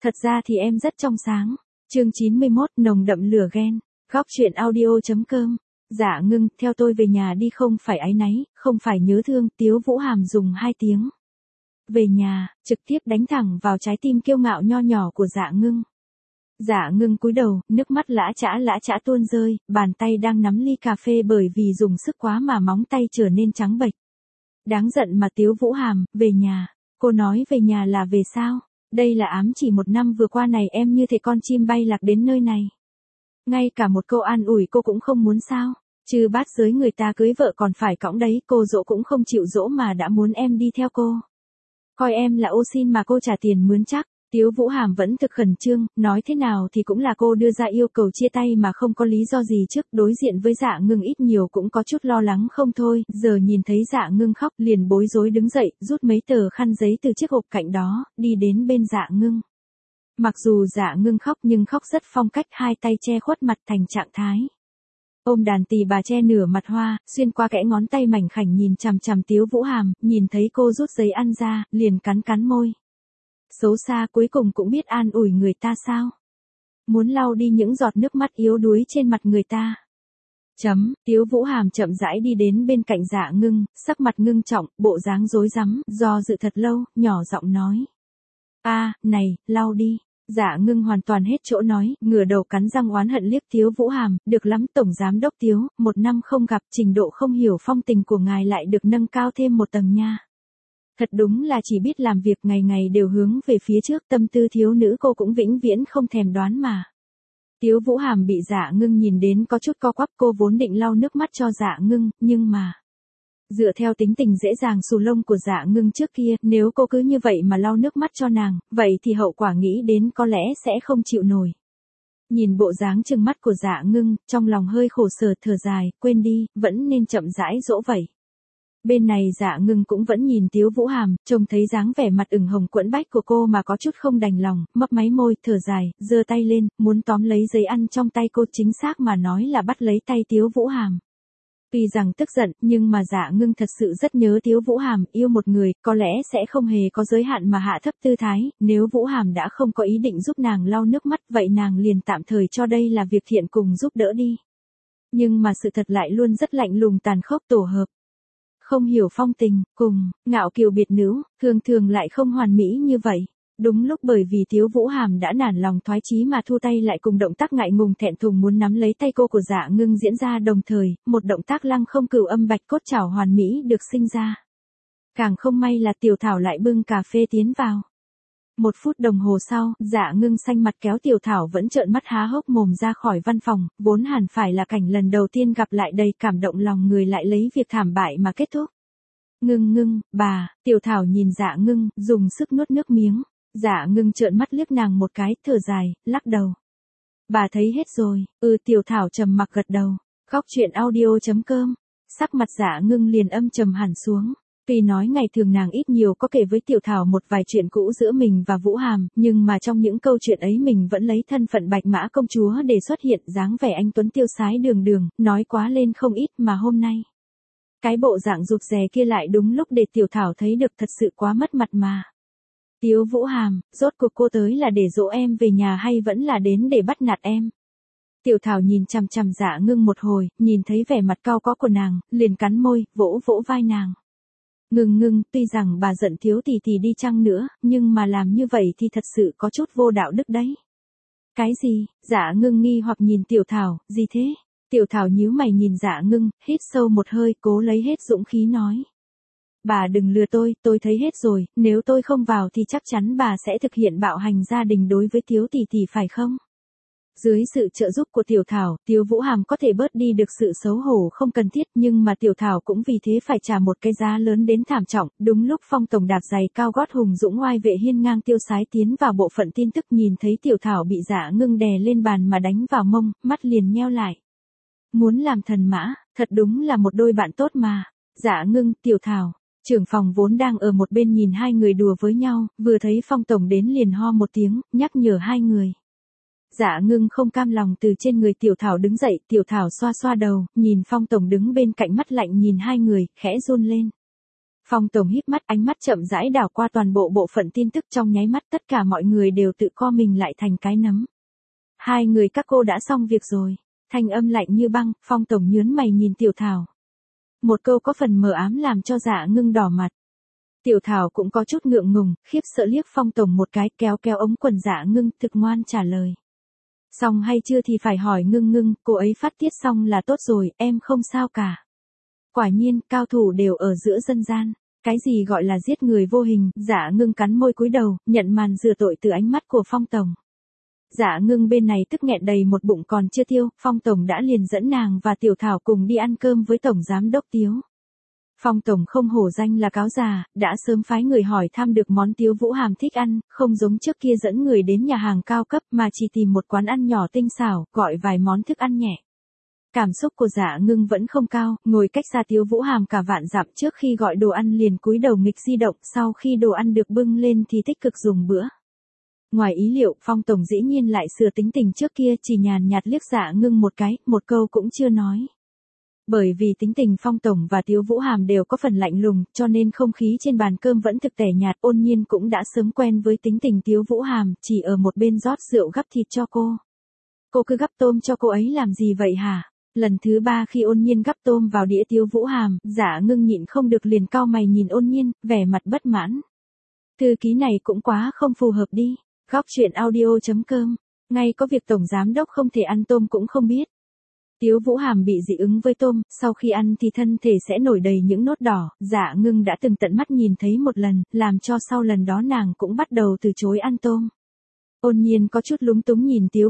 Thật ra thì em rất trong sáng. Chương 91, nồng đậm lửa ghen. Góc truyện audio.com. Dạ Ngưng, theo tôi về nhà đi, không phải áy náy, không phải nhớ thương. Tiếu Vũ Hàm dùng 2 tiếng. Về nhà, trực tiếp đánh thẳng vào trái tim kiêu ngạo nho nhỏ của Dạ Ngưng. Dạ Ngưng cúi đầu, nước mắt lã chã tuôn rơi, bàn tay đang nắm ly cà phê bởi vì dùng sức quá mà móng tay trở nên trắng bệch. Đáng giận mà Tiếu Vũ Hàm, về nhà. Cô nói về nhà là về sao? Đây là ám chỉ 1 năm vừa qua này em như thể con chim bay lạc đến nơi này. Ngay cả một câu an ủi cô cũng không muốn sao? Chứ bát giới người ta cưới vợ còn phải cõng đấy, cô dỗ cũng không chịu dỗ mà đã muốn em đi theo cô. Coi em là ô xin mà cô trả tiền mướn chắc. Tiếu Vũ Hàm vẫn thực khẩn trương, nói thế nào thì cũng là cô đưa ra yêu cầu chia tay mà không có lý do gì trước. Đối diện với Dạ Ngưng ít nhiều cũng có chút lo lắng không thôi, giờ nhìn thấy Dạ Ngưng khóc liền bối rối đứng dậy, rút mấy tờ khăn giấy từ chiếc hộp cạnh đó, đi đến bên Dạ Ngưng. Mặc dù Dạ Ngưng khóc nhưng khóc rất phong cách, 2 tay che khuất mặt thành trạng thái ôm đàn tỳ bà che nửa mặt hoa, xuyên qua kẽ ngón tay mảnh khảnh nhìn chằm chằm Tiếu Vũ Hàm, nhìn thấy cô rút giấy ăn ra, liền cắn môi. Xấu xa, cuối cùng cũng biết an ủi người ta sao? Muốn lau đi những giọt nước mắt yếu đuối trên mặt người ta. Tiếu Vũ Hàm chậm rãi đi đến bên cạnh Dạ Ngưng, sắc mặt ngưng trọng, bộ dáng rối rắm, do dự thật lâu, nhỏ giọng nói. Này, lau đi. Dạ Ngưng hoàn toàn hết chỗ nói, ngửa đầu cắn răng oán hận liếc Tiếu Vũ Hàm, được lắm Tổng Giám Đốc Tiếu, 1 năm không gặp, trình độ không hiểu phong tình của ngài lại được nâng cao thêm 1 tầng nha. Thật đúng là chỉ biết làm việc, ngày ngày đều hướng về phía trước, tâm tư thiếu nữ cô cũng vĩnh viễn không thèm đoán mà. Tiếu Vũ Hàm bị Dạ Ngưng nhìn đến có chút co quắp, cô vốn định lau nước mắt cho Dạ Ngưng, nhưng mà dựa theo tính tình dễ dàng xù lông của Dạ Ngưng trước kia, nếu cô cứ như vậy mà lau nước mắt cho nàng, vậy thì hậu quả nghĩ đến có lẽ sẽ không chịu nổi. Nhìn bộ dáng trừng mắt của Dạ Ngưng, trong lòng hơi khổ sở thở dài, quên đi, vẫn nên chậm rãi dỗ vậy. Bên này Dạ Ngưng cũng vẫn nhìn Tiếu Vũ Hàm, trông thấy dáng vẻ mặt ửng hồng quẫn bách của cô mà có chút không đành lòng, mấp máy môi, thở dài, giơ tay lên, muốn tóm lấy giấy ăn trong tay cô, chính xác mà nói là bắt lấy tay Tiếu Vũ Hàm. Tuy rằng tức giận, nhưng mà Dạ Ngưng thật sự rất nhớ Tiếu Vũ Hàm, yêu một người, có lẽ sẽ không hề có giới hạn mà hạ thấp tư thái, nếu Vũ Hàm đã không có ý định giúp nàng lau nước mắt, vậy nàng liền tạm thời cho đây là việc thiện cùng giúp đỡ đi. Nhưng mà sự thật lại luôn rất lạnh lùng tàn khốc tổ hợp. Không hiểu phong tình, cùng, ngạo kiều biệt nữ, thường lại không hoàn mỹ như vậy. Đúng lúc bởi vì Tiếu Vũ Hàm đã nản lòng thoái chí mà thu tay lại, cùng động tác ngại ngùng thẹn thùng muốn nắm lấy tay cô của Dạ Ngưng diễn ra đồng thời, một động tác lăng không cửu âm bạch cốt chảo hoàn mỹ được sinh ra. Càng không may là Tiểu Thảo lại bưng cà phê tiến vào. 1 phút đồng hồ sau, Dạ Ngưng xanh mặt kéo Tiểu Thảo vẫn trợn mắt há hốc mồm ra khỏi văn phòng, vốn hẳn phải là cảnh lần đầu tiên gặp lại đầy cảm động lòng người lại lấy việc thảm bại mà kết thúc. Ngưng, bà, Tiểu Thảo nhìn Dạ Ngưng, dùng sức nuốt nước miếng. Dạ Ngưng trợn mắt liếc nàng một cái, thở dài, lắc đầu. Bà thấy hết rồi, Tiểu Thảo trầm mặc gật đầu. Góc truyện audio.com. Sắc mặt Dạ Ngưng liền âm trầm hẳn xuống. Tuy nói ngày thường nàng ít nhiều có kể với Tiểu Thảo một vài chuyện cũ giữa mình và Vũ Hàm, nhưng mà trong những câu chuyện ấy mình vẫn lấy thân phận Bạch Mã công chúa để xuất hiện, dáng vẻ anh tuấn tiêu sái đường, nói quá lên không ít, mà hôm nay cái bộ dạng rụt rè kia lại đúng lúc để Tiểu Thảo thấy được thật sự quá mất mặt mà. Tiếu Vũ Hàm, rốt cuộc cô tới là để dỗ em về nhà hay vẫn là đến để bắt nạt em? Tiểu Thảo nhìn chằm chằm Dạ Ngưng một hồi, nhìn thấy vẻ mặt cau có của nàng, liền cắn môi, vỗ vai nàng. Ngưng, tuy rằng bà giận Thiếu tỷ tỷ đi chăng nữa, nhưng mà làm như vậy thì thật sự có chút vô đạo đức đấy. Cái gì? Dạ Ngưng nghi hoặc nhìn Tiểu Thảo, gì thế? Tiểu Thảo nhíu mày nhìn Dạ Ngưng, hít sâu một hơi, cố lấy hết dũng khí nói. Bà đừng lừa tôi thấy hết rồi, nếu tôi không vào thì chắc chắn bà sẽ thực hiện bạo hành gia đình đối với Tiếu tỷ tỷ phải không? Dưới sự trợ giúp của Tiểu Thảo, Tiếu Vũ Hàm có thể bớt đi được sự xấu hổ không cần thiết, nhưng mà Tiểu Thảo cũng vì thế phải trả một cái giá lớn đến thảm trọng. Đúng lúc Phong tổng đạp giày cao gót hùng dũng oai vệ hiên ngang tiêu sái tiến vào bộ phận tin tức, nhìn thấy Tiểu Thảo bị Dạ Ngưng đè lên bàn mà đánh vào mông, mắt liền nheo lại. Muốn làm thần mã, thật đúng là một đôi bạn tốt mà. Dạ Ngưng, Tiểu Thảo. Trưởng phòng vốn đang ở một bên nhìn hai người đùa với nhau, vừa thấy Phong tổng đến liền ho một tiếng, nhắc nhở hai người. Dạ Ngưng không cam lòng từ trên người Tiểu Thảo đứng dậy, Tiểu Thảo xoa đầu, nhìn Phong tổng đứng bên cạnh mắt lạnh nhìn hai người, khẽ run lên. Phong tổng híp mắt, ánh mắt chậm rãi đảo qua toàn bộ bộ phận tin tức, trong nháy mắt tất cả mọi người đều tự co mình lại thành cái nấm. Hai người các cô đã xong việc rồi. Thanh âm lạnh như băng, Phong tổng nhướng mày nhìn Tiểu Thảo. Một câu có phần mờ ám làm cho Dạ Ngưng đỏ mặt. Tiểu Thảo cũng có chút ngượng ngùng, khiếp sợ liếc Phong tổng một cái, kéo kéo ống quần Dạ Ngưng, thực ngoan trả lời. Xong hay chưa thì phải hỏi Ngưng, cô ấy phát tiết xong là tốt rồi, em không sao cả. Quả nhiên, cao thủ đều ở giữa dân gian. Cái gì gọi là giết người vô hình? Dạ Ngưng cắn môi cúi đầu, nhận màn rửa tội từ ánh mắt của Phong tổng. Dạ Ngưng bên này tức nghẹn đầy một bụng còn chưa tiêu, Phong tổng đã liền dẫn nàng và Tiểu Thảo cùng đi ăn cơm với tổng giám đốc Tiếu. Phong tổng không hổ danh là cáo già, đã sớm phái người hỏi thăm được món Tiếu Vũ Hàm thích ăn, không giống trước kia dẫn người đến nhà hàng cao cấp mà chỉ tìm một quán ăn nhỏ tinh xảo, gọi vài món thức ăn nhẹ. Cảm xúc của Dạ Ngưng vẫn không cao, ngồi cách xa Tiếu Vũ Hàm cả vạn dặm, trước khi gọi đồ ăn liền cúi đầu nghịch di động, sau khi đồ ăn được bưng lên thì tích cực dùng bữa. Ngoài ý liệu, Phong tổng dĩ nhiên lại sửa tính tình trước kia, chỉ nhàn nhạt liếc Dạ Ngưng một cái, một câu cũng chưa nói. Bởi vì tính tình Phong tổng và Tiếu Vũ Hàm đều có phần lạnh lùng, cho nên không khí trên bàn cơm vẫn thực tẻ nhạt. Ôn Nhiên cũng đã sớm quen với tính tình Tiếu Vũ Hàm, chỉ ở một bên rót rượu gắp thịt cho cô. Cô cứ gắp tôm cho cô ấy làm gì vậy hả? Lần thứ 3 khi Ôn Nhiên gắp tôm vào đĩa Tiếu Vũ Hàm, Dạ Ngưng nhịn không được liền cau mày nhìn Ôn Nhiên, vẻ mặt bất mãn. Thư ký này cũng quá không phù hợp đi. Góc chuyện audio.com. Ngay có việc tổng giám đốc không thể ăn tôm cũng không biết. Tiếu Vũ Hàm bị dị ứng với tôm, sau khi ăn thì thân thể sẽ nổi đầy những nốt đỏ, Dạ Ngưng đã từng tận mắt nhìn thấy một lần, làm cho sau lần đó nàng cũng bắt đầu từ chối ăn tôm. Ôn Nhiên có chút lúng túng nhìn Tiếu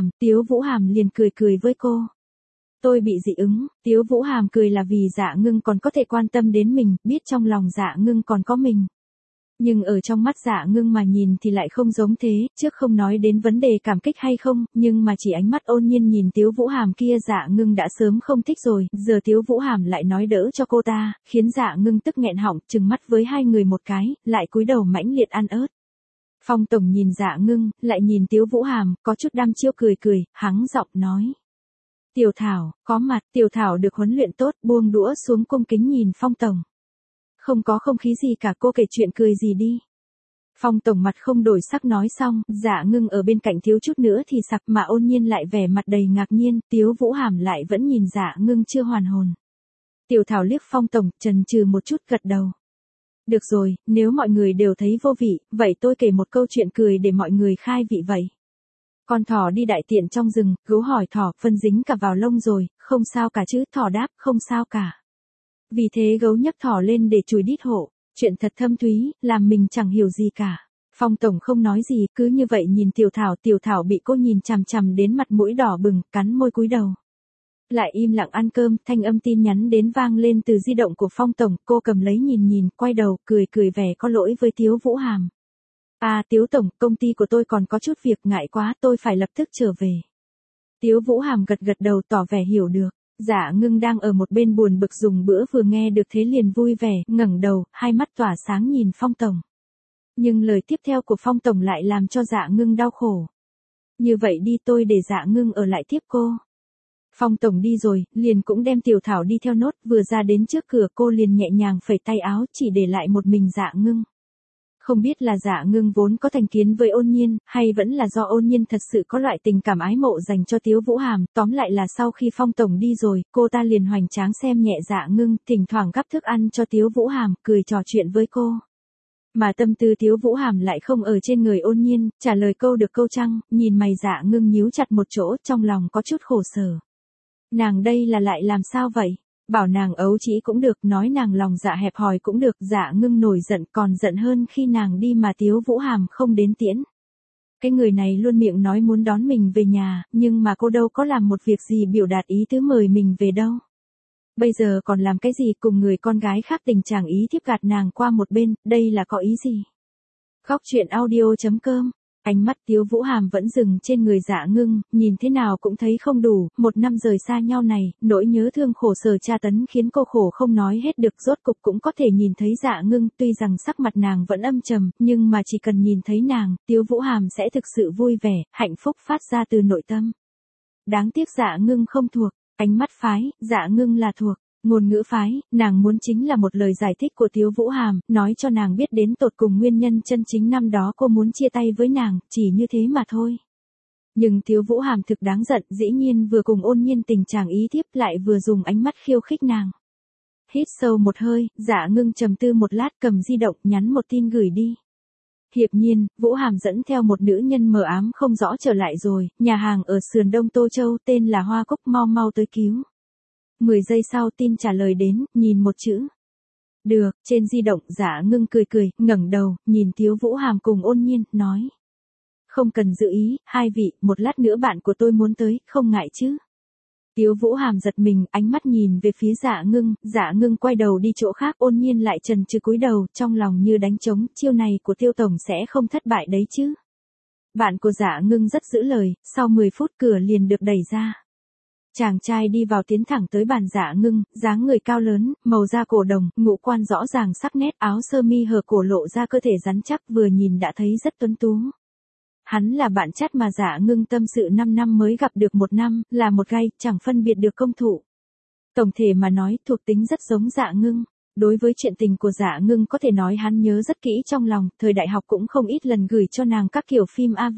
Vũ Hàm liền cười với cô. Tôi bị dị ứng, Tiếu Vũ Hàm cười là vì Dạ Ngưng còn có thể quan tâm đến mình, biết trong lòng Dạ Ngưng còn có mình. Nhưng ở trong mắt Dạ Ngưng mà nhìn thì lại không giống thế, trước không nói đến vấn đề cảm kích hay không, nhưng mà chỉ ánh mắt Ôn Nhiên nhìn Tiếu Vũ Hàm kia Dạ Ngưng đã sớm không thích rồi, giờ Tiếu Vũ Hàm lại nói đỡ cho cô ta, khiến Dạ Ngưng tức nghẹn họng, trừng mắt với hai người một cái, lại cúi đầu mãnh liệt ăn ớt. Phong tổng nhìn Dạ Ngưng, lại nhìn Tiếu Vũ Hàm, có chút đăm chiêu cười, hắng giọng nói. Tiểu Thảo, có mặt, Tiểu Thảo được huấn luyện tốt, buông đũa xuống cung kính nhìn Phong tổng. Không có không khí gì cả, cô kể chuyện cười gì đi. Phong tổng mặt không đổi sắc nói xong, Dạ Ngưng ở bên cạnh thiếu chút nữa thì sặc mà Ôn Nhiên lại vẻ mặt đầy ngạc nhiên, Tiếu Vũ Hàm lại vẫn nhìn Dạ Ngưng chưa hoàn hồn. Tiểu Thảo liếc Phong tổng, chần chừ một chút gật đầu. Được rồi, nếu mọi người đều thấy vô vị, vậy tôi kể một câu chuyện cười để mọi người khai vị vậy. Con thỏ đi đại tiện trong rừng, gấu hỏi thỏ, phân dính cả vào lông rồi, không sao cả chứ, thỏ đáp, không sao cả. Vì thế gấu nhấc thỏ lên để chùi đít hộ, chuyện thật thâm thúy, làm mình chẳng hiểu gì cả. Phong tổng không nói gì, cứ như vậy nhìn Tiểu Thảo bị cô nhìn chằm chằm đến mặt mũi đỏ bừng, cắn môi cúi đầu. Lại im lặng ăn cơm, thanh âm tin nhắn đến vang lên từ di động của Phong tổng, cô cầm lấy nhìn, quay đầu, cười vẻ có lỗi với Tiếu Vũ Hàm. À Tiếu tổng, công ty của tôi còn có chút việc, ngại quá, tôi phải lập tức trở về. Tiếu Vũ Hàm gật đầu tỏ vẻ hiểu được. Dạ Ngưng đang ở một bên buồn bực dùng bữa vừa nghe được thế liền vui vẻ, ngẩng đầu, hai mắt tỏa sáng nhìn Phong tổng. Nhưng lời tiếp theo của Phong tổng lại làm cho Dạ Ngưng đau khổ. Như vậy đi, tôi để Dạ Ngưng ở lại tiếp cô. Phong tổng đi rồi, liền cũng đem Tiểu Thảo đi theo nốt, vừa ra đến trước cửa cô liền nhẹ nhàng phẩy tay áo, chỉ để lại một mình Dạ Ngưng. Không biết là Dạ Ngưng vốn có thành kiến với Ôn Nhiên, hay vẫn là do Ôn Nhiên thật sự có loại tình cảm ái mộ dành cho Tiếu Vũ Hàm, tóm lại là sau khi Phong tổng đi rồi, cô ta liền hoành tráng xem nhẹ Dạ Ngưng, thỉnh thoảng gắp thức ăn cho Tiếu Vũ Hàm, cười trò chuyện với cô. Mà tâm tư Tiếu Vũ Hàm lại không ở trên người Ôn Nhiên, trả lời câu được câu trăng, nhìn mày Dạ Ngưng nhíu chặt một chỗ, trong lòng có chút khổ sở. Nàng đây là lại làm sao vậy? Bảo nàng ấu trĩ cũng được, nói nàng lòng dạ hẹp hòi cũng được, Dạ Ngưng nổi giận, còn giận hơn khi nàng đi mà Tiếu Vũ Hàm không đến tiễn. Cái người này luôn miệng nói muốn đón mình về nhà, nhưng mà cô đâu có làm một việc gì biểu đạt ý tứ mời mình về đâu. Bây giờ còn làm cái gì cùng người con gái khác tình trạng ý thiếp gạt nàng qua một bên, đây là có ý gì? Góc chuyện audio.com. Ánh mắt Tiếu Vũ Hàm vẫn dừng trên người Dạ Ngưng, nhìn thế nào cũng thấy không đủ, 1 năm rời xa nhau này, nỗi nhớ thương khổ sở tra tấn khiến cô khổ không nói hết được, rốt cục cũng có thể nhìn thấy Dạ Ngưng, tuy rằng sắc mặt nàng vẫn âm trầm, nhưng mà chỉ cần nhìn thấy nàng, Tiếu Vũ Hàm sẽ thực sự vui vẻ, hạnh phúc phát ra từ nội tâm. Đáng tiếc Dạ Ngưng không thuộc, ánh mắt phái, Dạ Ngưng là thuộc. Ngôn ngữ phái, nàng muốn chính là một lời giải thích của Tiếu Vũ Hàm, nói cho nàng biết đến tột cùng nguyên nhân chân chính năm đó cô muốn chia tay với nàng, chỉ như thế mà thôi. Nhưng Tiếu Vũ Hàm thực đáng giận, dĩ nhiên vừa cùng Ôn Nhiên tình chàng ý tiếp lại vừa dùng ánh mắt khiêu khích nàng. Hít sâu một hơi, Dạ Ngưng trầm tư một lát cầm di động nhắn một tin gửi đi. Hiệp Nhiên, Vũ Hàm dẫn theo một nữ nhân mờ ám không rõ trở lại rồi, nhà hàng ở sườn đông Tô Châu tên là Hoa Cúc, mau mau tới cứu. 10 giây sau tin trả lời đến, nhìn một chữ. Được, trên di động Dạ Ngưng cười cười, ngẩng đầu, nhìn Tiếu Vũ Hàm cùng Ôn Nhiên, nói. Không cần giữ ý, hai vị, một lát nữa bạn của tôi muốn tới, không ngại chứ. Tiếu Vũ Hàm giật mình, ánh mắt nhìn về phía Dạ Ngưng quay đầu đi chỗ khác, Ôn Nhiên lại chần chừ cúi đầu, trong lòng như đánh trống, chiêu này của Tiêu tổng sẽ không thất bại đấy chứ. Bạn của Dạ Ngưng rất giữ lời, sau 10 phút cửa liền được đẩy ra. Chàng trai đi vào tiến thẳng tới bàn Dạ Ngưng, dáng người cao lớn, màu da cổ đồng, ngũ quan rõ ràng sắc nét, áo sơ mi hở cổ lộ ra cơ thể rắn chắc, vừa nhìn đã thấy rất tuấn tú. Hắn là bạn chắt mà Dạ Ngưng tâm sự 5 năm mới gặp được 1 năm, là một gai, chẳng phân biệt được công thủ. Tổng thể mà nói, thuộc tính rất giống Dạ Ngưng. Đối với chuyện tình của Dạ Ngưng có thể nói hắn nhớ rất kỹ trong lòng, thời đại học cũng không ít lần gửi cho nàng các kiểu phim AV.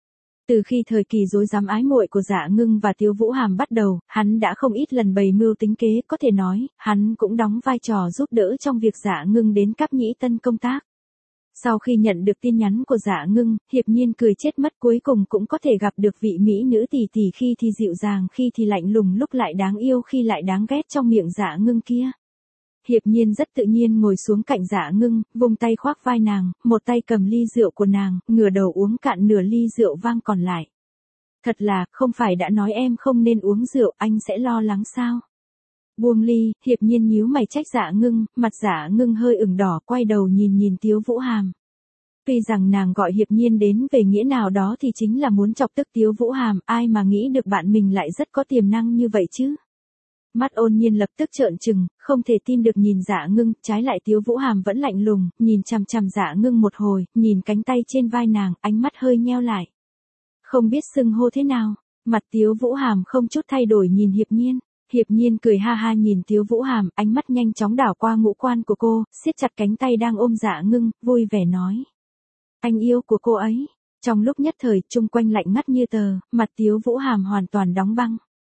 Từ khi thời kỳ rối rắm ái muội của Dạ Ngưng và Tiếu Vũ Hàm bắt đầu, hắn đã không ít lần bày mưu tính kế, có thể nói, hắn cũng đóng vai trò giúp đỡ trong việc Dạ Ngưng đến Cáp Nhĩ Tân công tác. Sau khi nhận được tin nhắn của Dạ Ngưng, Hiệp Nhiên cười chết mất, cuối cùng cũng có thể gặp được vị mỹ nữ tỷ tỷ khi thì dịu dàng, khi thì lạnh lùng, lúc lại đáng yêu, khi lại đáng ghét trong miệng Dạ Ngưng kia. Hiệp Nhiên rất tự nhiên ngồi xuống cạnh Dạ Ngưng, vùng tay khoác vai nàng, một tay cầm ly rượu của nàng, ngửa đầu uống cạn nửa ly rượu vang còn lại. Thật là, không phải đã nói em không nên uống rượu, anh sẽ lo lắng sao? Buông ly, Hiệp Nhiên nhíu mày trách Dạ Ngưng, mặt Dạ Ngưng hơi ửng đỏ, quay đầu nhìn Tiếu Vũ Hàm. Tuy rằng nàng gọi Hiệp Nhiên đến về nghĩa nào đó thì chính là muốn chọc tức Tiếu Vũ Hàm, ai mà nghĩ được bạn mình lại rất có tiềm năng như vậy chứ. Mắt Ôn Nhiên lập tức trợn trừng, không thể tin được nhìn Dạ Ngưng, trái lại Tiếu Vũ Hàm vẫn lạnh lùng, nhìn chằm chằm Dạ Ngưng một hồi, nhìn cánh tay trên vai nàng, ánh mắt hơi nheo lại. Không biết xưng hô thế nào, mặt Tiếu Vũ Hàm không chút thay đổi nhìn Hiệp Nhiên. Hiệp Nhiên cười ha ha nhìn Tiếu Vũ Hàm, ánh mắt nhanh chóng đảo qua ngũ quan của cô, siết chặt cánh tay đang ôm Dạ Ngưng, vui vẻ nói. Anh yêu của cô ấy. Trong lúc nhất thời, chung quanh lạnh ngắt như tờ, mặt Tiếu Vũ Hàm hoàn toàn đóng băng.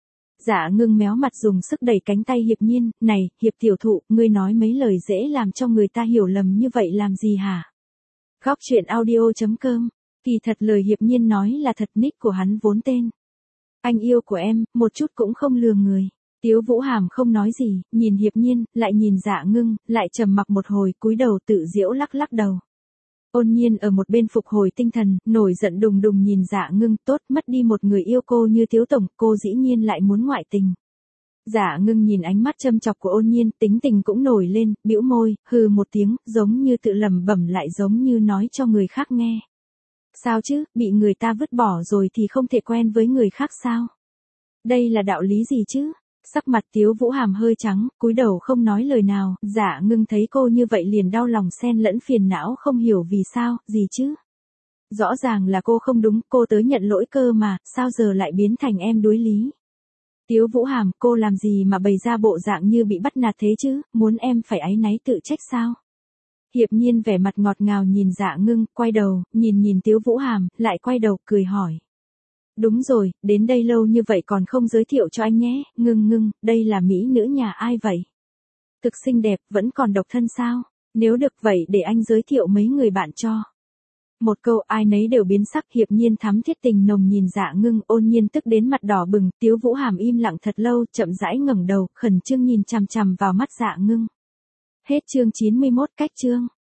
Dạ Ngưng méo mặt dùng sức đẩy cánh tay Hiệp Nhiên, này, Hiệp tiểu thụ, ngươi nói mấy lời dễ làm cho người ta hiểu lầm như vậy làm gì hả? Góc truyện audio.com, kỳ thật lời Hiệp Nhiên nói là thật, nick của hắn vốn tên. Anh yêu của em, một chút cũng không lừa người. Tiếu Vũ Hàm không nói gì, nhìn Hiệp Nhiên, lại nhìn Dạ Ngưng, lại trầm mặc một hồi, cúi đầu tự giễu lắc lắc đầu. Ôn Nhiên ở một bên phục hồi tinh thần, nổi giận đùng đùng nhìn Dạ Ngưng, tốt, mất đi một người yêu cô như Tiếu tổng, cô dĩ nhiên lại muốn ngoại tình. Dạ Ngưng nhìn ánh mắt châm chọc của Ôn Nhiên, tính tình cũng nổi lên, bĩu môi, hừ một tiếng, giống như tự lẩm bẩm lại giống như nói cho người khác nghe. Sao chứ, bị người ta vứt bỏ rồi thì không thể quen với người khác sao? Đây là đạo lý gì chứ? Sắc mặt Tiếu Vũ Hàm hơi trắng, cúi đầu không nói lời nào, Dạ Ngưng thấy cô như vậy liền đau lòng xen lẫn phiền não, không hiểu vì sao, gì chứ? Rõ ràng là cô không đúng, cô tới nhận lỗi cơ mà, sao giờ lại biến thành em đối lý? Tiếu Vũ Hàm, cô làm gì mà bày ra bộ dạng như bị bắt nạt thế chứ, muốn em phải áy náy tự trách sao? Hiệp Nhiên vẻ mặt ngọt ngào nhìn Dạ Ngưng, quay đầu, nhìn Tiếu Vũ Hàm, lại quay đầu, cười hỏi. Đúng rồi, đến đây lâu như vậy còn không giới thiệu cho anh nhé, Ngưng, đây là mỹ nữ nhà ai vậy? Thực xinh đẹp, vẫn còn độc thân sao? Nếu được vậy để anh giới thiệu mấy người bạn cho. Một câu ai nấy đều biến sắc, Hiệp Nhiên thắm thiết tình nồng nhìn Dạ Ngưng, Ôn Nhiên tức đến mặt đỏ bừng, Tiếu Vũ Hàm im lặng thật lâu, chậm rãi ngẩng đầu, khẩn trương nhìn chằm chằm vào mắt Dạ Ngưng. Hết chương 91, cách chương.